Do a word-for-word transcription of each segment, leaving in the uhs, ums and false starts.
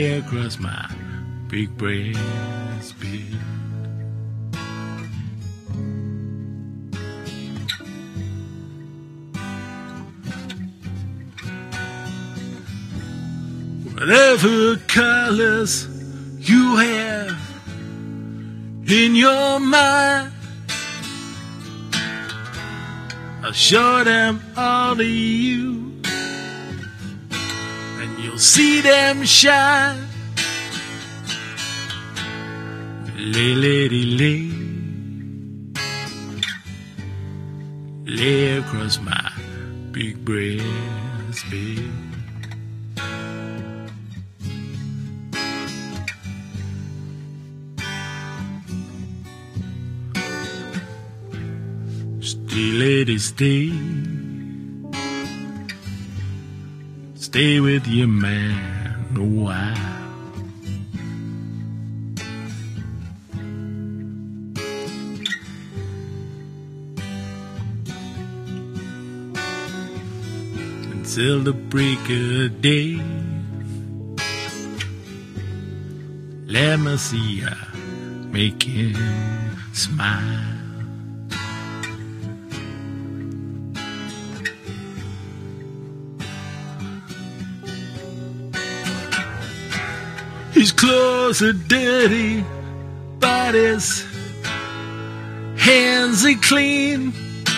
across my big breast bed. Whatever colors you have in your mind, I'll show them all to you, and you'll see them shine. Lay, lady, lay, lay across my big breast bed. Stay, lady, stay. Stay with your man a while. Until the break of day. Let me see ya make him smile. His clothes are dirty, but his hands are clean.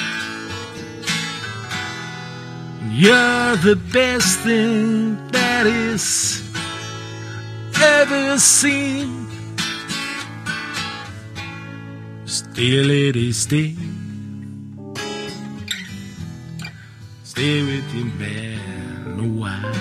You're the best thing that he's ever seen. Stay, lady, stay. Stay with your man a while.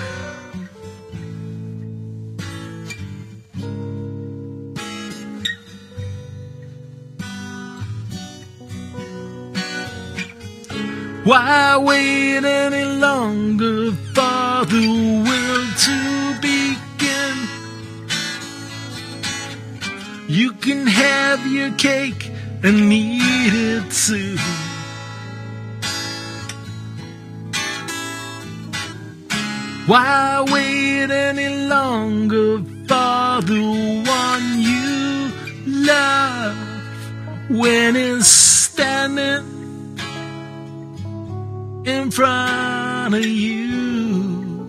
Why wait any longer for the world to begin? You can have your cake and eat it too. Why wait any longer for the one you love when it's standing in front of you?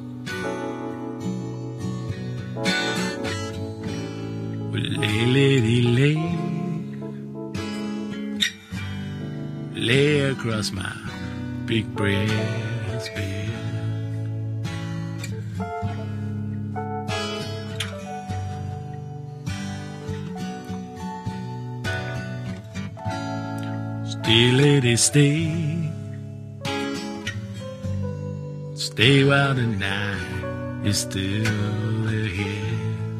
Well, lay, lady, lay, lay across my big breast bed. Stay, lady, stay. Stay while the night is still ahead.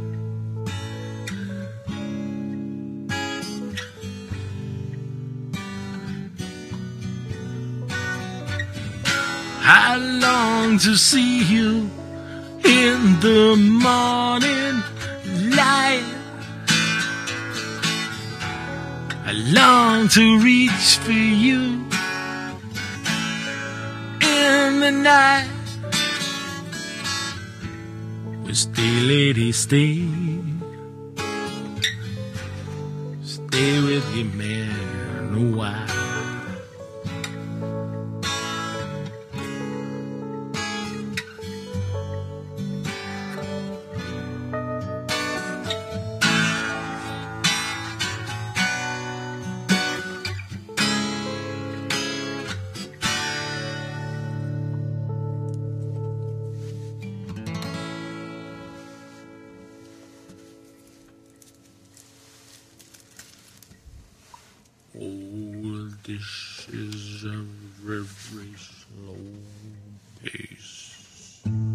I long to see you in the morning light. I long to reach for you in the night. Stay, lady, stay. Stay with your man a while. Oh, this is a very slow pace.